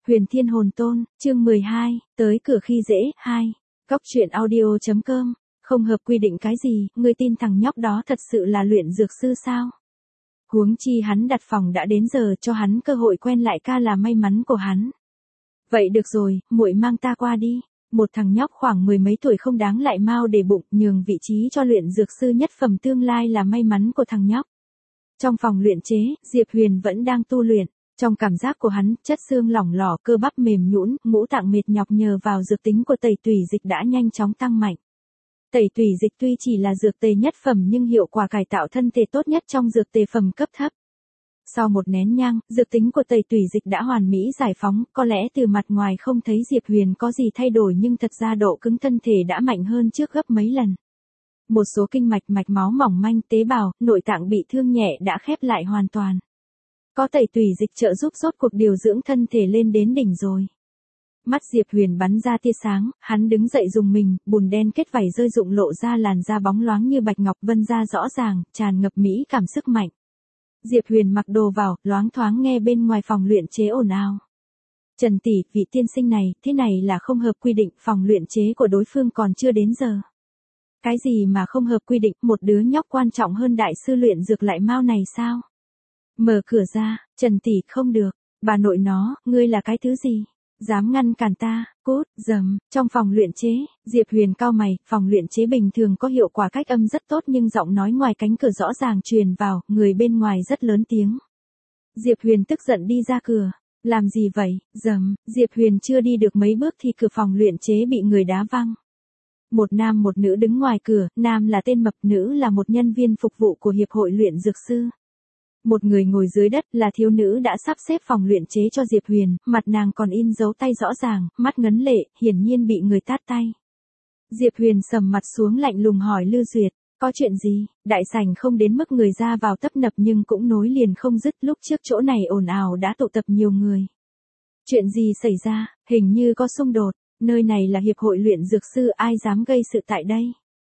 Huyền Thiên Hồn Tôn, chương 12, tới cửa khi dễ, 2. Góc truyện audio.com, không hợp quy định cái gì, ngươi tin thằng nhóc đó thật sự là luyện dược sư sao? Huống chi hắn đặt phòng đã đến giờ, cho hắn cơ hội quen lại ca là may mắn của hắn. Vậy được rồi, muội mang ta qua đi. Một thằng nhóc khoảng mười mấy tuổi không đáng lại mau để bụng, nhường vị trí cho luyện dược sư nhất phẩm tương lai là may mắn của thằng nhóc. Trong phòng luyện chế, Diệp Huyền vẫn đang tu luyện. Trong cảm giác của hắn, chất xương lỏng lỏ, cơ bắp mềm nhũn, ngũ tạng mệt nhọc nhờ vào dược tính của tẩy tủy dịch đã nhanh chóng tăng mạnh. Tẩy tủy dịch tuy chỉ là dược tề nhất phẩm nhưng hiệu quả cải tạo thân thể tốt nhất trong dược tề phẩm cấp thấp. Sau một nén nhang, dược tính của tẩy tủy dịch đã hoàn mỹ giải phóng, có lẽ từ mặt ngoài không thấy Diệp Huyền có gì thay đổi nhưng thật ra độ cứng thân thể đã mạnh hơn trước gấp mấy lần. Một số kinh mạch, mạch máu mỏng manh, tế bào, nội tạng bị thương nhẹ đã khép lại hoàn toàn. Có tẩy tủy dịch trợ giúp rốt cuộc điều dưỡng thân thể lên đến đỉnh rồi. Mắt Diệp Huyền bắn ra tia sáng, hắn đứng dậy dùng mình, bùn đen kết vảy rơi rụng lộ ra làn da bóng loáng như bạch ngọc, vân ra rõ ràng, tràn ngập mỹ cảm sức mạnh. Diệp Huyền mặc đồ vào, loáng thoáng nghe bên ngoài phòng luyện chế ồn ào. Trần tỷ, vị tiên sinh này, thế này là không hợp quy định, phòng luyện chế của đối phương còn chưa đến giờ. Cái gì mà không hợp quy định, một đứa nhóc quan trọng hơn đại sư luyện dược lại mau này sao? Mở cửa ra, Trần tỷ, không được, bà nội nó, ngươi là cái thứ gì? Dám ngăn cản ta, cút, dầm, trong phòng luyện chế, Diệp Huyền cau mày, phòng luyện chế bình thường có hiệu quả cách âm rất tốt nhưng giọng nói ngoài cánh cửa rõ ràng truyền vào, người bên ngoài rất lớn tiếng. Diệp Huyền tức giận đi ra cửa, làm gì vậy, dầm, Diệp Huyền chưa đi được mấy bước thì cửa phòng luyện chế bị người đá văng. Một nam một nữ đứng ngoài cửa, nam là tên mập, nữ là một nhân viên phục vụ của Hiệp hội luyện dược sư. Một người ngồi dưới đất là thiếu nữ đã sắp xếp phòng luyện chế cho Diệp Huyền, mặt nàng còn in dấu tay rõ ràng, mắt ngấn lệ, hiển nhiên bị người tát tay. Diệp Huyền sầm mặt xuống lạnh lùng hỏi Lưu Duyệt, có chuyện gì? Đại sảnh không đến mức người ra vào tấp nập nhưng cũng nối liền không dứt, lúc trước chỗ này ồn ào đã tụ tập nhiều người. Chuyện gì xảy ra? Hình như có xung đột, nơi này là Hiệp hội luyện dược sư, ai dám gây sự tại đây?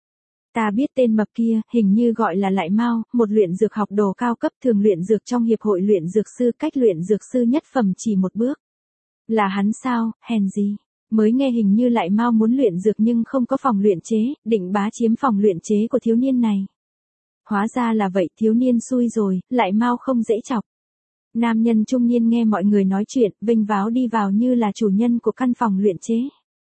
Ta biết tên mập kia, hình như gọi là Lại Mao, một luyện dược học đồ cao cấp thường luyện dược trong Hiệp hội luyện dược sư, cách luyện dược sư nhất phẩm chỉ một bước. Là hắn sao, hèn gì? Mới nghe hình như Lại Mao muốn luyện dược nhưng không có phòng luyện chế, định bá chiếm phòng luyện chế của thiếu niên này. Hóa ra là vậy, thiếu niên xui rồi, Lại Mao không dễ chọc. Nam nhân trung niên nghe mọi người nói chuyện, vênh váo đi vào như là chủ nhân của căn phòng luyện chế.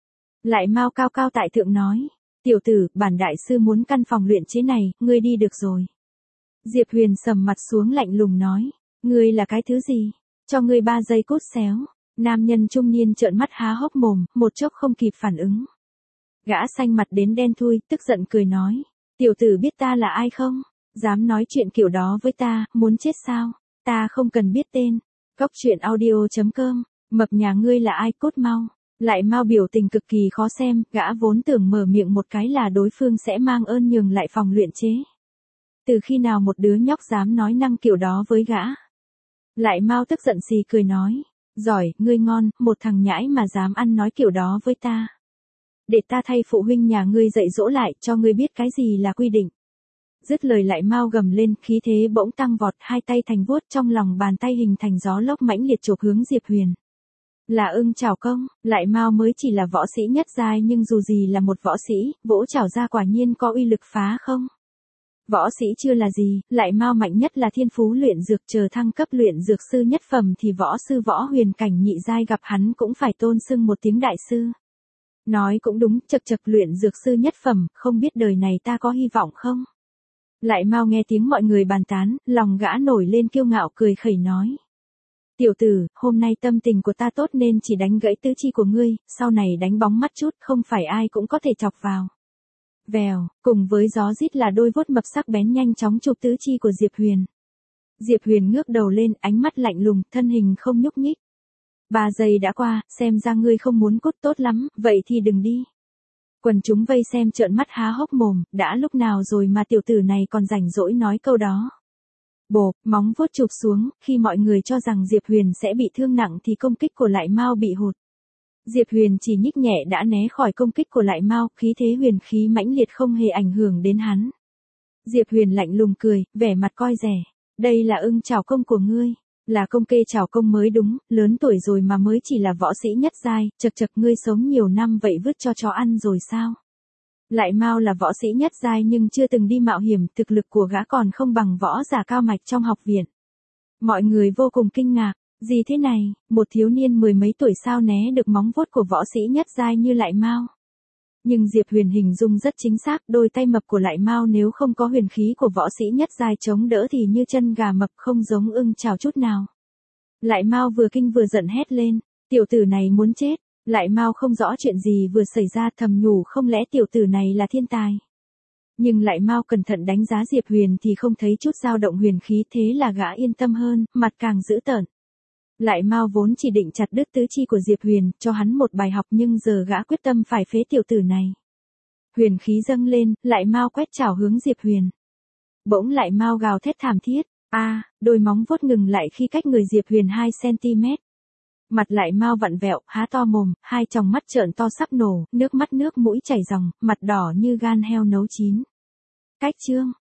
Lại Mao cao cao tại thượng nói. Tiểu tử, bản đại sư muốn căn phòng luyện chế này, ngươi đi được rồi. Diệp Huyền sầm mặt xuống lạnh lùng nói, ngươi là cái thứ gì? Cho ngươi 3 giây cút xéo. Nam nhân trung niên trợn mắt há hốc mồm, một chốc không kịp phản ứng. Gã xanh mặt đến đen thui, tức giận cười nói, tiểu tử biết ta là ai không? Dám nói chuyện kiểu đó với ta, muốn chết sao? Ta không cần biết tên. Góc truyện audio.com, mập nhà ngươi là ai, cút mau. Lại Mao biểu tình cực kỳ khó xem, gã vốn tưởng mở miệng một cái là đối phương sẽ mang ơn nhường lại phòng luyện chế. Từ khi nào một đứa nhóc dám nói năng kiểu đó với gã? Lại Mao tức giận xì cười nói, giỏi, ngươi ngon, một thằng nhãi mà dám ăn nói kiểu đó với ta. Để ta thay phụ huynh nhà ngươi dạy dỗ lại, cho ngươi biết cái gì là quy định. Dứt lời Lại Mao gầm lên, khí thế bỗng tăng vọt, hai tay thành vuốt, trong lòng bàn tay hình thành gió lốc mãnh liệt chộp hướng Diệp Huyền. Là Ưng Chảo Công, Lại Mao mới chỉ là võ sĩ nhất giai nhưng dù gì là một võ sĩ, vỗ chảo ra quả nhiên có uy lực phá không? Võ sĩ chưa là gì, Lại Mao mạnh nhất là thiên phú luyện dược, chờ thăng cấp luyện dược sư nhất phẩm thì võ sư võ huyền cảnh nhị giai gặp hắn cũng phải tôn xưng một tiếng đại sư. Nói cũng đúng, chậc chậc luyện dược sư nhất phẩm, không biết đời này ta có hy vọng không? Lại Mao nghe tiếng mọi người bàn tán, lòng gã nổi lên kiêu ngạo cười khẩy nói. Tiểu tử, hôm nay tâm tình của ta tốt nên chỉ đánh gãy tứ chi của ngươi, sau này đánh bóng mắt chút, không phải ai cũng có thể chọc vào. Vèo, cùng với gió rít là đôi vuốt mập sắc bén nhanh chóng chụp tứ chi của Diệp Huyền. Diệp Huyền ngước đầu lên, ánh mắt lạnh lùng, thân hình không nhúc nhích. 3 giây đã qua, xem ra ngươi không muốn cút, tốt lắm, vậy thì đừng đi. Quần chúng vây xem trợn mắt há hốc mồm, đã lúc nào rồi mà tiểu tử này còn rảnh rỗi nói câu đó. Bộp, móng vuốt chụp xuống, khi mọi người cho rằng Diệp Huyền sẽ bị thương nặng thì công kích của Lại Mao bị hụt. Diệp Huyền chỉ nhích nhẹ đã né khỏi công kích của Lại Mao, khí thế huyền khí mãnh liệt không hề ảnh hưởng đến hắn. Diệp Huyền lạnh lùng cười, vẻ mặt coi rẻ, đây là Ưng Chảo Công của ngươi. Là công kê chào công mới đúng, lớn tuổi rồi mà mới chỉ là võ sĩ nhất giai, chật chật ngươi sống nhiều năm vậy vứt cho chó ăn rồi sao? Lại Mao là võ sĩ nhất giai nhưng chưa từng đi mạo hiểm, thực lực của gã còn không bằng võ giả cao mạch trong học viện. Mọi người vô cùng kinh ngạc, gì thế này, một thiếu niên mười mấy tuổi sao né được móng vuốt của võ sĩ nhất giai như Lại Mao. Nhưng Diệp Huyền hình dung rất chính xác, đôi tay mập của Lại Mao nếu không có huyền khí của võ sĩ nhất giai chống đỡ thì như chân gà mập không giống ưng chào chút nào. Lại Mao vừa kinh vừa giận hét lên, tiểu tử này muốn chết. Lại Mao không rõ chuyện gì vừa xảy ra, thầm nhủ không lẽ tiểu tử này là thiên tài. Nhưng Lại Mao cẩn thận đánh giá Diệp Huyền thì không thấy chút dao động huyền khí, thế là gã yên tâm hơn, mặt càng dữ tợn. Lại Mao vốn chỉ định chặt đứt tứ chi của Diệp Huyền, cho hắn một bài học nhưng giờ gã quyết tâm phải phế tiểu tử này. Huyền khí dâng lên, Lại Mao quét chảo hướng Diệp Huyền. Bỗng Lại Mao gào thét thảm thiết, đôi móng vuốt ngừng lại khi cách người Diệp Huyền 2 cm. Mặt Lại Mao vặn vẹo, há to mồm, hai tròng mắt trợn to sắp nổ, nước mắt nước mũi chảy ròng, mặt đỏ như gan heo nấu chín. Cách chương